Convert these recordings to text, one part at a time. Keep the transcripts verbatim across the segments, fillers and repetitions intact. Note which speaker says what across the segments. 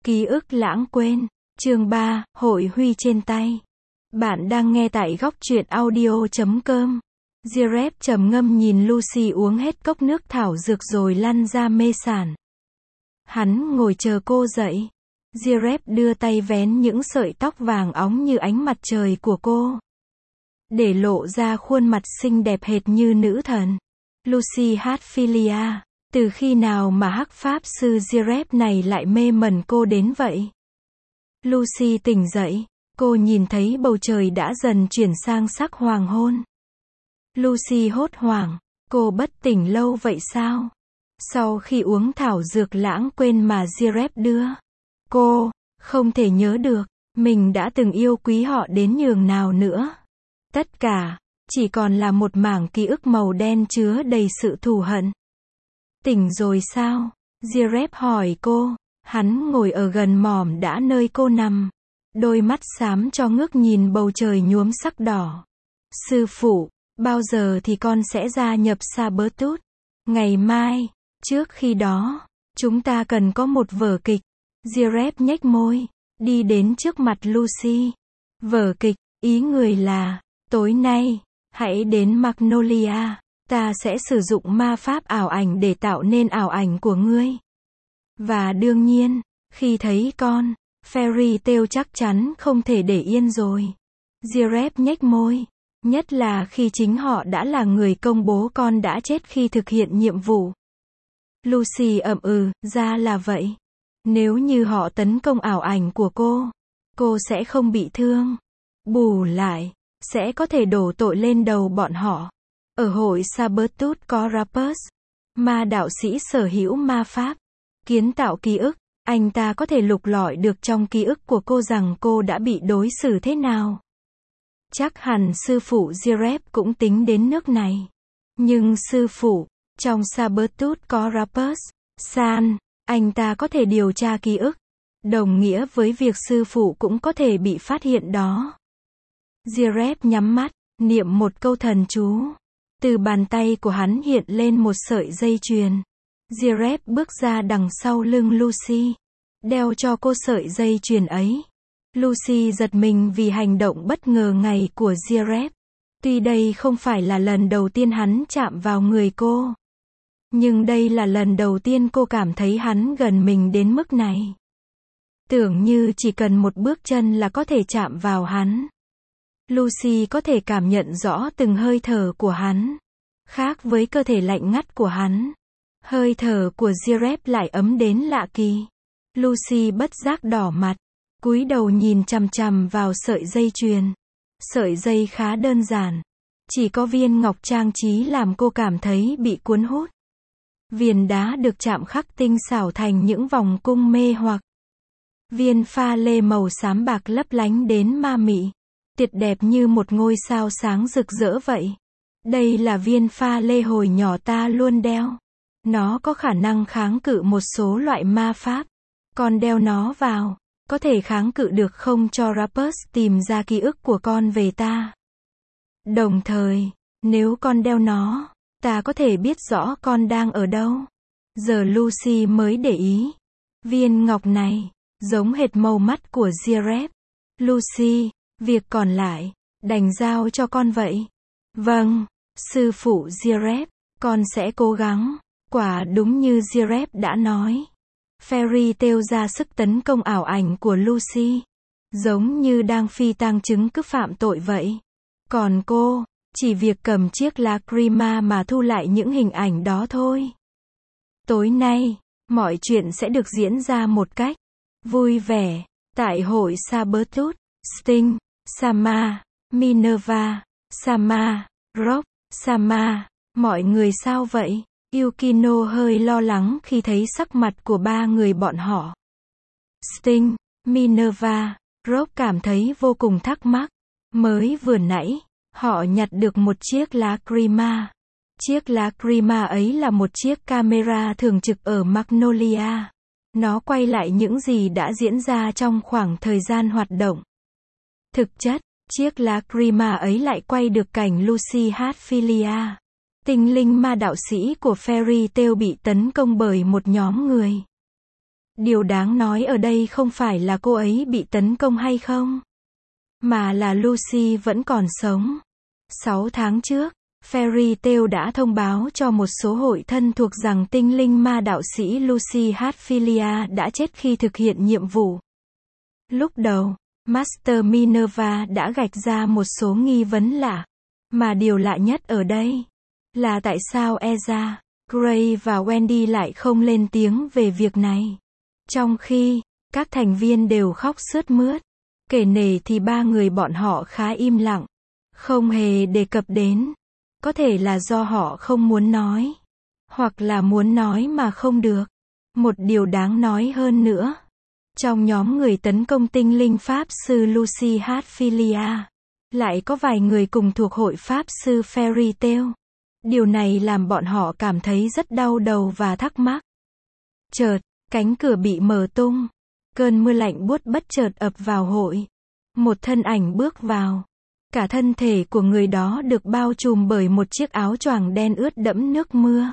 Speaker 1: Ký ức lãng quên. Chương ba, Hội Huy trên tay. Bạn đang nghe tại góc truyện audio chấm com. Giraffe trầm ngâm nhìn Lucy uống hết cốc nước thảo dược rồi lăn ra mê sảng. Hắn ngồi chờ cô dậy. Giraffe đưa tay vén những sợi tóc vàng óng như ánh mặt trời của cô, để lộ ra khuôn mặt xinh đẹp hệt như nữ thần. Lucy Hatfilia, từ khi nào mà hắc pháp sư Giraffe này lại mê mẩn cô đến vậy? Lucy tỉnh dậy, cô nhìn thấy bầu trời đã dần chuyển sang sắc hoàng hôn. Lucy hốt hoảng, cô bất tỉnh lâu vậy sao? Sau khi uống thảo dược lãng quên mà Giraffe đưa, cô không thể nhớ được mình đã từng yêu quý họ đến nhường nào nữa. Tất cả chỉ còn là một mảng ký ức màu đen chứa đầy sự thù hận. Tỉnh rồi sao? Giraffe hỏi cô. Hắn ngồi ở gần mỏm đá nơi cô nằm, đôi mắt xám cho ngước nhìn bầu trời nhuốm sắc đỏ. Sư phụ, bao giờ thì con sẽ gia nhập Sabertooth? Ngày mai. Trước khi đó, chúng ta cần có một vở kịch. Giraffe nhếch môi, đi đến trước mặt Lucy. Vở kịch, ý người là, tối nay, hãy đến Magnolia. Ta sẽ sử dụng ma pháp ảo ảnh để tạo nên ảo ảnh của ngươi. Và đương nhiên, khi thấy con, Fairy Tail chắc chắn không thể để yên rồi. Giraffe nhếch môi, nhất là khi chính họ đã là người công bố con đã chết khi thực hiện nhiệm vụ. Lucy ậm ừ, ra là vậy. Nếu như họ tấn công ảo ảnh của cô, cô sẽ không bị thương. Bù lại, sẽ có thể đổ tội lên đầu bọn họ. Ở hội Sabertooth có Rappers, ma đạo sĩ sở hữu ma pháp, kiến tạo ký ức. Anh ta có thể lục lọi được trong ký ức của cô rằng cô đã bị đối xử thế nào. Chắc hẳn sư phụ Giraffe cũng tính đến nước này. Nhưng sư phụ, trong Sabertooth có Rappers, San, anh ta có thể điều tra ký ức, đồng nghĩa với việc sư phụ cũng có thể bị phát hiện đó. Giraffe nhắm mắt, niệm một câu thần chú. Từ bàn tay của hắn hiện lên một sợi dây chuyền. Giraffe bước ra đằng sau lưng Lucy, đeo cho cô sợi dây chuyền ấy. Lucy giật mình vì hành động bất ngờ này của Giraffe. Tuy đây không phải là lần đầu tiên hắn chạm vào người cô, nhưng đây là lần đầu tiên cô cảm thấy hắn gần mình đến mức này. Tưởng như chỉ cần một bước chân là có thể chạm vào hắn. Lucy có thể cảm nhận rõ từng hơi thở của hắn. Khác với cơ thể lạnh ngắt của hắn, hơi thở của Giraffe lại ấm đến lạ kỳ. Lucy bất giác đỏ mặt, cúi đầu nhìn chằm chằm vào sợi dây chuyền. Sợi dây khá đơn giản, chỉ có viên ngọc trang trí làm cô cảm thấy bị cuốn hút. Viền đá được chạm khắc tinh xảo thành những vòng cung mê hoặc. Viên pha lê màu xám bạc lấp lánh đến ma mị, tuyệt đẹp như một ngôi sao sáng rực rỡ vậy. Đây là viên pha lê hồi nhỏ ta luôn đeo. Nó có khả năng kháng cự một số loại ma pháp. Con đeo nó vào, có thể kháng cự được không cho Rappers tìm ra ký ức của con về ta. Đồng thời, nếu con đeo nó, ta có thể biết rõ con đang ở đâu. Giờ Lucy mới để ý. Viên ngọc này, giống hệt màu mắt của Giraffe. Lucy, việc còn lại, đành giao cho con vậy. Vâng, sư phụ Giraffe, con sẽ cố gắng. Quả đúng như Giraffe đã nói. Fairy Tail ra sức tấn công ảo ảnh của Lucy, giống như đang phi tang chứng cứ phạm tội vậy. Còn cô, chỉ việc cầm chiếc lacrima mà thu lại những hình ảnh đó thôi. Tối nay, mọi chuyện sẽ được diễn ra một cách vui vẻ, tại hội Sabertooth. Sting, Sama, Minerva, Sama, Rock, Sama, mọi người sao vậy? Yukino hơi lo lắng khi thấy sắc mặt của ba người bọn họ. Sting, Minerva, Rock cảm thấy vô cùng thắc mắc. Mới vừa nãy, họ nhặt được một chiếc lacrima. Chiếc lacrima ấy là một chiếc camera thường trực ở Magnolia. Nó quay lại những gì đã diễn ra trong khoảng thời gian hoạt động. Thực chất, chiếc lacrima ấy lại quay được cảnh Lucy Hatfilia, tinh linh ma đạo sĩ của Fairy Tail bị tấn công bởi một nhóm người. Điều đáng nói ở đây không phải là cô ấy bị tấn công hay không, mà là Lucy vẫn còn sống. Sáu tháng trước, Fairy Tail đã thông báo cho một số hội thân thuộc rằng tinh linh ma đạo sĩ Lucy Hatfilia đã chết khi thực hiện nhiệm vụ. Lúc đầu, Master Minerva đã gạch ra một số nghi vấn lạ, mà điều lạ nhất ở đây là tại sao Ezra, Gray và Wendy lại không lên tiếng về việc này. Trong khi các thành viên đều khóc sướt mướt, kể nể thì ba người bọn họ khá im lặng, không hề đề cập đến. Có thể là do họ không muốn nói, hoặc là muốn nói mà không được. Một điều đáng nói hơn nữa, trong nhóm người tấn công tinh linh Pháp sư Lucy Hatfilia, lại có vài người cùng thuộc hội Pháp sư Fairy Tail. Điều này làm bọn họ cảm thấy rất đau đầu và thắc mắc. Chợt, cánh cửa bị mở tung. Cơn mưa lạnh buốt bất chợt ập vào hội. Một thân ảnh bước vào. Cả thân thể của người đó được bao trùm bởi một chiếc áo choàng đen ướt đẫm nước mưa.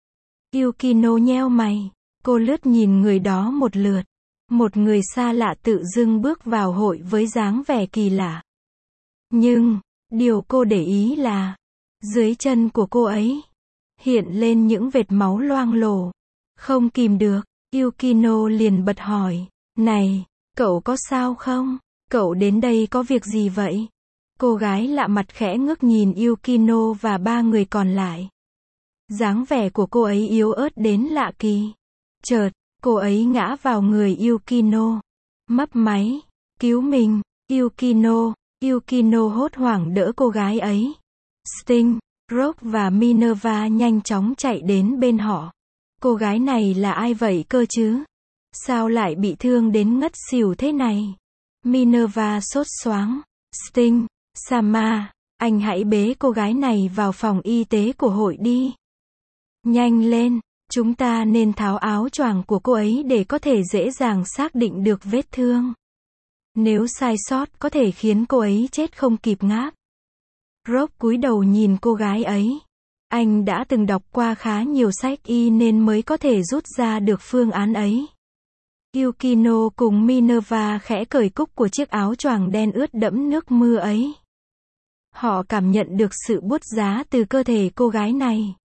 Speaker 1: Yukino nheo mày. Cô lướt nhìn người đó một lượt. Một người xa lạ tự dưng bước vào hội với dáng vẻ kỳ lạ. Nhưng, điều cô để ý là, dưới chân của cô ấy hiện lên những vệt máu loang lổ. Không kìm được, Yukino liền bật hỏi, này, cậu có sao không? Cậu đến đây có việc gì vậy? Cô gái lạ mặt khẽ ngước nhìn Yukino và ba người còn lại. Dáng vẻ của cô ấy yếu ớt đến lạ kỳ. Chợt, cô ấy ngã vào người Yukino. Mấp máy, cứu mình, Yukino. Yukino hốt hoảng đỡ cô gái ấy. Sting, Rogue và Minerva nhanh chóng chạy đến bên họ. Cô gái này là ai vậy cơ chứ? Sao lại bị thương đến ngất xỉu thế này? Minerva sốt xoáng. Sting, Sama, anh hãy bế cô gái này vào phòng y tế của hội đi. Nhanh lên, chúng ta nên tháo áo choàng của cô ấy để có thể dễ dàng xác định được vết thương. Nếu sai sót có thể khiến cô ấy chết không kịp ngáp. Rogue cúi đầu nhìn cô gái ấy. Anh đã từng đọc qua khá nhiều sách y nên mới có thể rút ra được phương án ấy. Yukino cùng Minerva khẽ cởi cúc của chiếc áo choàng đen ướt đẫm nước mưa ấy. Họ cảm nhận được sự buốt giá từ cơ thể cô gái này.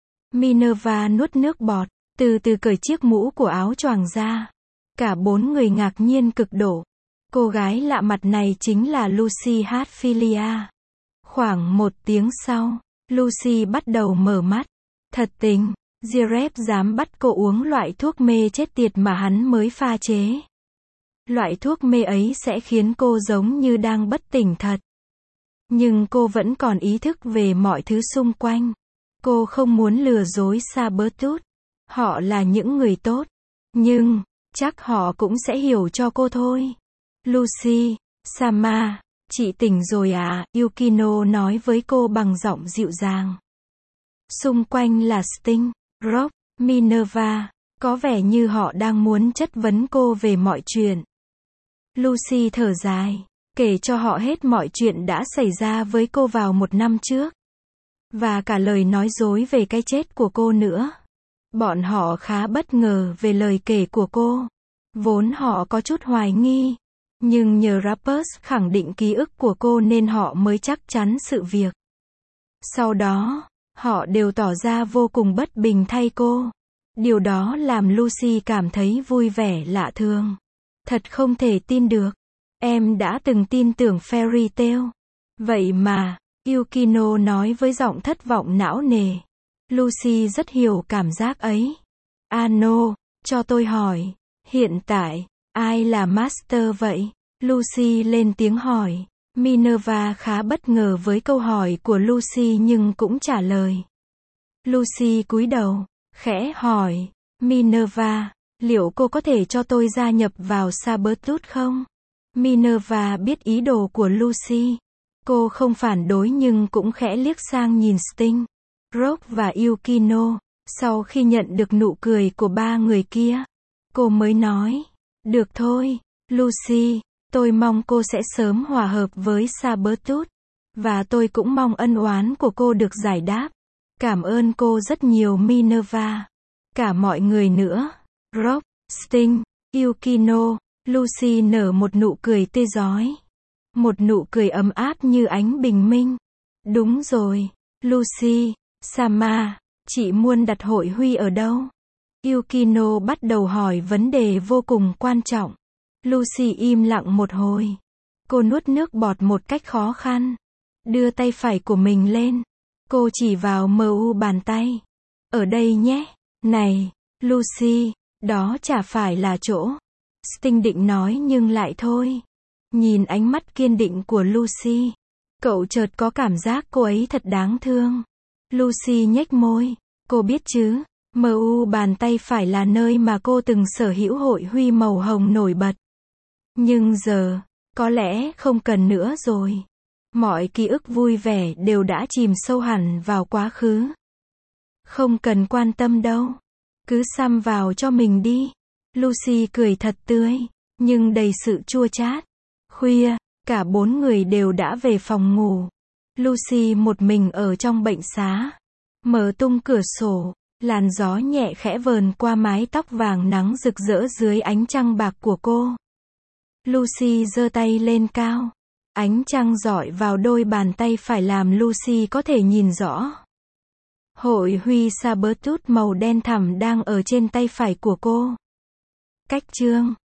Speaker 1: Minerva nuốt nước bọt, từ từ cởi chiếc mũ của áo choàng ra. Cả bốn người ngạc nhiên cực độ. Cô gái lạ mặt này chính là Lucy Hatfilia. Khoảng một tiếng sau, Lucy bắt đầu mở mắt. Thật tình, Giraffe dám bắt cô uống loại thuốc mê chết tiệt mà hắn mới pha chế. Loại thuốc mê ấy sẽ khiến cô giống như đang bất tỉnh thật. Nhưng cô vẫn còn ý thức về mọi thứ xung quanh. Cô không muốn lừa dối Sabretooth. Họ là những người tốt. Nhưng, chắc họ cũng sẽ hiểu cho cô thôi. Lucy, Sama, chị tỉnh rồi à? Yukino nói với cô bằng giọng dịu dàng. Xung quanh là Sting, Rogue, Minerva. Có vẻ như họ đang muốn chất vấn cô về mọi chuyện. Lucy thở dài, kể cho họ hết mọi chuyện đã xảy ra với cô vào một năm trước. Và cả lời nói dối về cái chết của cô nữa. Bọn họ khá bất ngờ về lời kể của cô. Vốn họ có chút hoài nghi. Nhưng nhờ Rappers khẳng định ký ức của cô nên họ mới chắc chắn sự việc. Sau đó, họ đều tỏ ra vô cùng bất bình thay cô. Điều đó làm Lucy cảm thấy vui vẻ lạ thường. Thật không thể tin được. Em đã từng tin tưởng Fairy Tail. Vậy mà, Yukino nói với giọng thất vọng não nề. Lucy rất hiểu cảm giác ấy. Ano, cho tôi hỏi, hiện tại, ai là Master vậy? Lucy lên tiếng hỏi. Minerva khá bất ngờ với câu hỏi của Lucy nhưng cũng trả lời. Lucy cúi đầu, khẽ hỏi, Minerva, liệu cô có thể cho tôi gia nhập vào Sabretooth không? Minerva biết ý đồ của Lucy. Cô không phản đối nhưng cũng khẽ liếc sang nhìn Sting, Rogue và Yukino. Sau khi nhận được nụ cười của ba người kia, cô mới nói, được thôi, Lucy, tôi mong cô sẽ sớm hòa hợp với Sabretooth. Và tôi cũng mong ân oán của cô được giải đáp. Cảm ơn cô rất nhiều Minerva. Cả mọi người nữa. Rogue, Sting, Yukino, Lucy nở một nụ cười tươi rói. Một nụ cười ấm áp như ánh bình minh. Đúng rồi, Lucy, Sama, chị muốn đặt hội huy ở đâu? Yukino bắt đầu hỏi vấn đề vô cùng quan trọng. Lucy im lặng một hồi. Cô nuốt nước bọt một cách khó khăn. Đưa tay phải của mình lên. Cô chỉ vào mờ u bàn tay. Ở đây nhé. Này, Lucy, đó chả phải là chỗ. Sting định nói nhưng lại thôi. Nhìn ánh mắt kiên định của Lucy, cậu chợt có cảm giác cô ấy thật đáng thương. Lucy nhếch môi. Cô biết chứ, em u bàn tay phải là nơi mà cô từng sở hữu hội huy màu hồng nổi bật. Nhưng giờ, có lẽ không cần nữa rồi. Mọi ký ức vui vẻ đều đã chìm sâu hẳn vào quá khứ. Không cần quan tâm đâu. Cứ xăm vào cho mình đi. Lucy cười thật tươi, nhưng đầy sự chua chát. Khuya, cả bốn người đều đã về phòng ngủ. Lucy một mình ở trong bệnh xá. Mở tung cửa sổ, làn gió nhẹ khẽ vờn qua mái tóc vàng nắng rực rỡ dưới ánh trăng bạc của cô. Lucy giơ tay lên cao. Ánh trăng rọi vào đôi bàn tay phải làm Lucy có thể nhìn rõ. Hội huy Sabertooth màu đen thẳm đang ở trên tay phải của cô. Cách chương